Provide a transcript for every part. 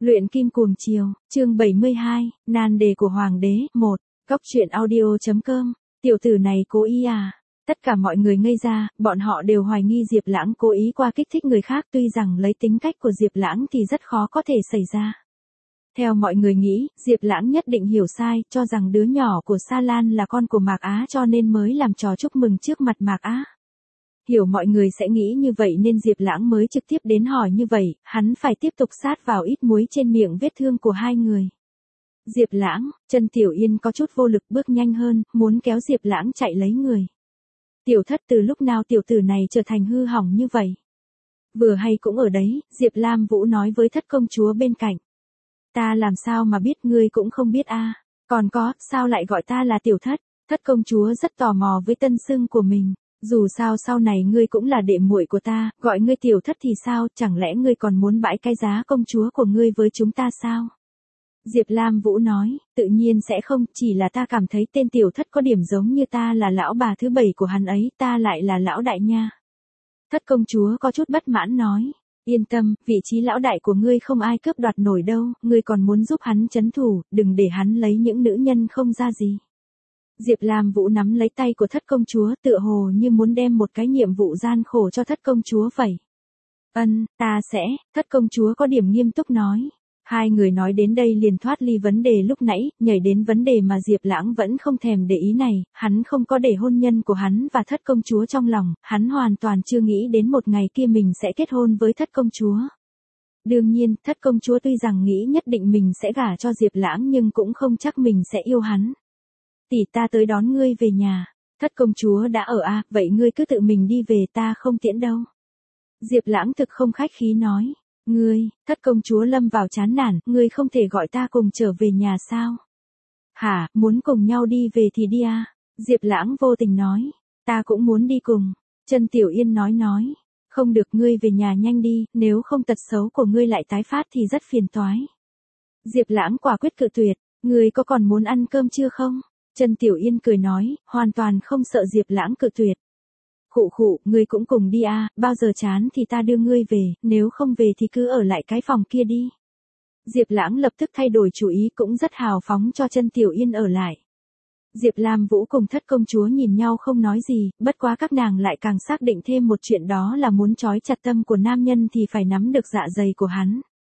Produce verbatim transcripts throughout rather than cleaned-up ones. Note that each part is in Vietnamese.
Luyện kim cuồng chiều, chương bảy mươi hai, nan đề của hoàng đế, một, Góc truyện audio.com, tiểu tử này cố ý à? Tất cả mọi người ngây ra, bọn họ đều hoài nghi Diệp Lãng cố ý qua kích thích người khác, tuy rằng lấy tính cách của Diệp Lãng thì rất khó có thể xảy ra. Theo mọi người nghĩ, Diệp Lãng nhất định hiểu sai, cho rằng đứa nhỏ của Sa Lan là con của Mạc Á cho nên mới làm trò chúc mừng trước mặt Mạc Á. Hiểu mọi người sẽ nghĩ như vậy nên Diệp Lãng mới trực tiếp đến hỏi như vậy, hắn phải tiếp tục sát vào ít muối trên miệng vết thương của hai người. Diệp Lãng, Chân Tiểu Yên có chút vô lực bước nhanh hơn, muốn kéo Diệp Lãng chạy lấy người. Tiểu Thất, từ lúc nào tiểu tử này trở thành hư hỏng như vậy? Vừa hay cũng ở đấy, Diệp Lam Vũ nói với Thất công chúa bên cạnh. Ta làm sao mà biết, ngươi cũng không biết a? À? Còn có, sao lại gọi ta là Tiểu Thất? Thất công chúa rất tò mò với tân xưng của mình. Dù sao sau này ngươi cũng là đệ muội của ta, gọi ngươi Tiểu Thất thì sao, chẳng lẽ ngươi còn muốn bãi cái giá công chúa của ngươi với chúng ta sao? Diệp Lam Vũ nói, tự nhiên sẽ không, chỉ là ta cảm thấy tên Tiểu Thất có điểm giống như ta là lão bà thứ bảy của hắn ấy, ta lại là lão đại nha. Thất công chúa có chút bất mãn nói, yên tâm, vị trí lão đại của ngươi không ai cướp đoạt nổi đâu, ngươi còn muốn giúp hắn trấn thủ, đừng để hắn lấy những nữ nhân không ra gì. Diệp Lam Vũ nắm lấy tay của Thất công chúa, tựa hồ như muốn đem một cái nhiệm vụ gian khổ cho Thất công chúa vậy. Ân, ta sẽ, Thất công chúa có điểm nghiêm túc nói. Hai người nói đến đây liền thoát ly vấn đề lúc nãy, nhảy đến vấn đề mà Diệp Lãng vẫn không thèm để ý này, hắn không có để hôn nhân của hắn và Thất công chúa trong lòng, hắn hoàn toàn chưa nghĩ đến một ngày kia mình sẽ kết hôn với Thất công chúa. Đương nhiên, Thất công chúa tuy rằng nghĩ nhất định mình sẽ gả cho Diệp Lãng nhưng cũng không chắc mình sẽ yêu hắn. Tỷ, ta tới đón ngươi về nhà. Thất công chúa đã ở à, vậy ngươi cứ tự mình đi về, ta không tiễn đâu. Diệp Lãng thực không khách khí nói. Ngươi, Thất công chúa lâm vào chán nản, ngươi không thể gọi ta cùng trở về nhà sao? Hả, muốn cùng nhau đi về thì đi à? Diệp Lãng vô tình nói. Ta cũng muốn đi cùng. Chân Tiểu Yên nói nói. Không được, ngươi về nhà nhanh đi, nếu không tật xấu của ngươi lại tái phát thì rất phiền toái. Diệp Lãng quả quyết cự tuyệt. Ngươi có còn muốn ăn cơm chưa không? Chân Tiểu Yên cười nói, hoàn toàn không sợ Diệp Lãng cự tuyệt. Khụ khụ, ngươi cũng cùng đi à, bao giờ chán thì ta đưa ngươi về, nếu không về thì cứ ở lại cái phòng kia đi. Diệp Lãng lập tức thay đổi chủ ý, cũng rất hào phóng cho Chân Tiểu Yên ở lại. Diệp Lam Vũ cùng Thất công chúa nhìn nhau không nói gì, bất quá các nàng lại càng xác định thêm một chuyện, đó là muốn trói chặt tâm của nam nhân thì phải nắm được dạ dày của hắn.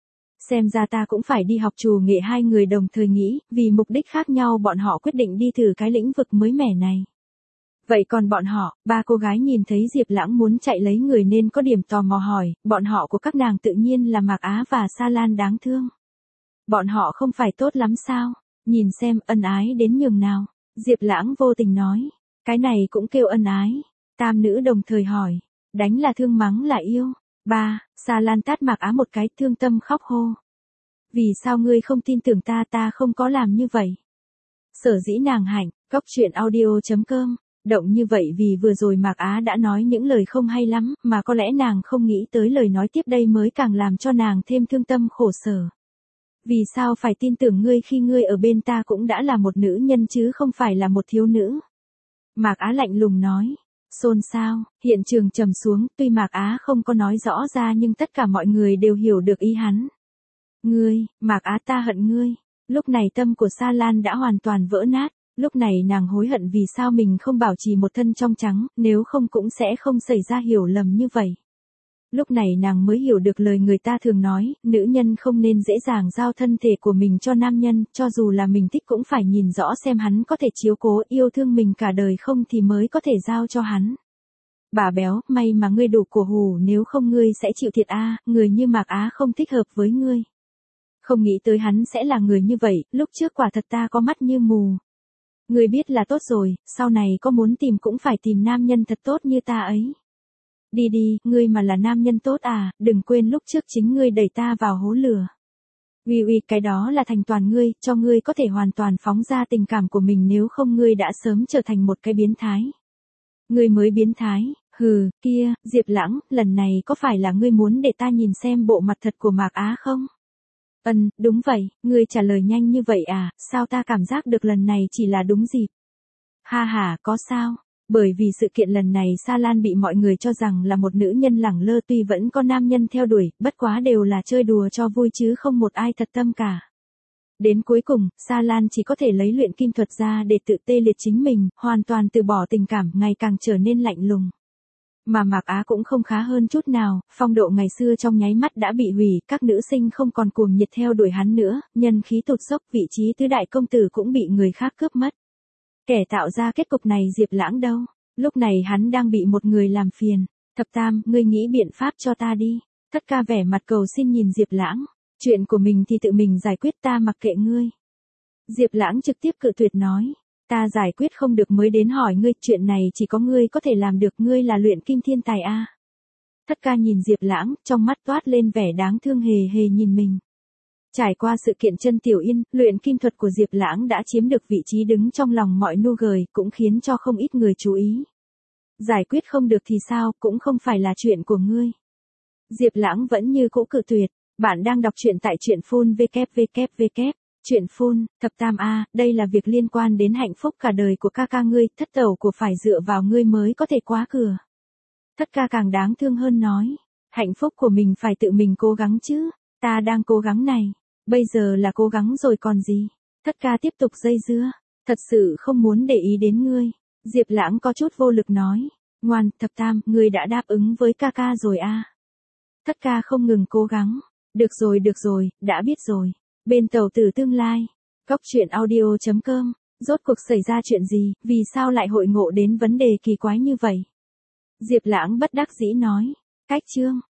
Xem ra ta cũng phải đi học trù nghệ. Hai người đồng thời nghĩ, vì mục đích khác nhau bọn họ quyết định đi thử cái lĩnh vực mới mẻ này. Vậy còn bọn họ, ba cô gái nhìn thấy Diệp Lãng muốn chạy lấy người nên có điểm tò mò hỏi, bọn họ của các nàng tự nhiên là Mạc Á và Sa Lan đáng thương. Bọn họ không phải tốt lắm sao? Nhìn xem ân ái đến nhường nào. Diệp Lãng vô tình nói, cái này cũng kêu ân ái. Tam nữ đồng thời hỏi, đánh là thương, mắng là yêu. Ba, Sa Lan tát Mạc Á một cái, thương tâm khóc hô. Vì sao ngươi không tin tưởng ta, ta không có làm như vậy. Sở dĩ nàng hạnh, Góc truyện audio.com, động như vậy vì vừa rồi Mạc Á đã nói những lời không hay lắm, mà có lẽ nàng không nghĩ tới lời nói tiếp đây mới càng làm cho nàng thêm thương tâm khổ sở. Vì sao phải tin tưởng ngươi khi ngươi ở bên ta cũng đã là một nữ nhân chứ không phải là một thiếu nữ. Mạc Á lạnh lùng nói. Xôn xao, hiện trường trầm xuống, tuy Mạc Á không có nói rõ ra nhưng tất cả mọi người đều hiểu được ý hắn. Ngươi, Mạc Á, ta hận ngươi. Lúc này tâm của Sa Lan đã hoàn toàn vỡ nát, lúc này nàng hối hận vì sao mình không bảo trì một thân trong trắng, nếu không cũng sẽ không xảy ra hiểu lầm như vậy. Lúc này nàng mới hiểu được lời người ta thường nói, nữ nhân không nên dễ dàng giao thân thể của mình cho nam nhân, cho dù là mình thích cũng phải nhìn rõ xem hắn có thể chiếu cố yêu thương mình cả đời không thì mới có thể giao cho hắn. Bà béo, may mà ngươi đủ cổ hủ, nếu không ngươi sẽ chịu thiệt a, à, người như Mạc Á không thích hợp với ngươi. Không nghĩ tới hắn sẽ là người như vậy, lúc trước quả thật ta có mắt như mù. Ngươi biết là tốt rồi, sau này có muốn tìm cũng phải tìm nam nhân thật tốt như ta ấy. Đi đi, ngươi mà là nam nhân tốt à, đừng quên lúc trước chính ngươi đẩy ta vào hố lửa. Uy uy, cái đó là thành toàn ngươi, cho ngươi có thể hoàn toàn phóng ra tình cảm của mình, nếu không ngươi đã sớm trở thành một cái biến thái. Ngươi mới biến thái, hừ, kia, Diệp Lãng, lần này có phải là ngươi muốn để ta nhìn xem bộ mặt thật của Mạc Á không? Ừm, đúng vậy, ngươi trả lời nhanh như vậy à, sao ta cảm giác được lần này chỉ là đúng dịp. Ha ha, có sao? Bởi vì sự kiện lần này Sa Lan bị mọi người cho rằng là một nữ nhân lẳng lơ, tuy vẫn có nam nhân theo đuổi, bất quá đều là chơi đùa cho vui chứ không một ai thật tâm cả. Đến cuối cùng, Sa Lan chỉ có thể lấy luyện kim thuật ra để tự tê liệt chính mình, hoàn toàn từ bỏ tình cảm, ngày càng trở nên lạnh lùng. Mà Mạc Á cũng không khá hơn chút nào, phong độ ngày xưa trong nháy mắt đã bị hủy, các nữ sinh không còn cuồng nhiệt theo đuổi hắn nữa, nhân khí tụt dốc, vị trí tứ đại công tử cũng bị người khác cướp mất. Kẻ tạo ra kết cục này Diệp Lãng đâu? Lúc này hắn đang bị một người làm phiền. Thập Tam, ngươi nghĩ biện pháp cho ta đi. Thất Ca vẻ mặt cầu xin nhìn Diệp Lãng. Chuyện của mình thì tự mình giải quyết, ta mặc kệ ngươi. Diệp Lãng trực tiếp cự tuyệt nói. Ta giải quyết không được mới đến hỏi ngươi, chuyện này chỉ có ngươi có thể làm được, ngươi là luyện kim thiên tài a. Thất Ca nhìn Diệp Lãng, trong mắt toát lên vẻ đáng thương hề hề nhìn mình. Trải qua sự kiện Chân Tiểu Yên, luyện kim thuật của Diệp Lãng đã chiếm được vị trí đứng trong lòng mọi nu gời, cũng khiến cho không ít người chú ý. Giải quyết không được thì sao, cũng không phải là chuyện của ngươi. Diệp Lãng vẫn như cũ cự tuyệt. Bạn đang đọc truyện tại truyện phun vê kép vê kép vê kép. Truyện phun, Thập Tam a, đây là việc liên quan đến hạnh phúc cả đời của ca ca ngươi, thất tẩu của phải dựa vào ngươi mới có thể qua cửa. Thất Ca càng đáng thương hơn nói. Hạnh phúc của mình phải tự mình cố gắng chứ, ta đang cố gắng này. Bây giờ là cố gắng rồi còn gì. Thất Ca tiếp tục dây dưa. Thật sự không muốn để ý đến ngươi. Diệp Lãng có chút vô lực nói. Ngoan, Thập Tam, ngươi đã đáp ứng với ca ca rồi a. Thất Ca không ngừng cố gắng. Được rồi được rồi, đã biết rồi. Bên tàu tử tương lai. Góc truyện audio chấm com. Rốt cuộc xảy ra chuyện gì, vì sao lại hội ngộ đến vấn đề kỳ quái như vậy? Diệp Lãng bất đắc dĩ nói. Cách chương.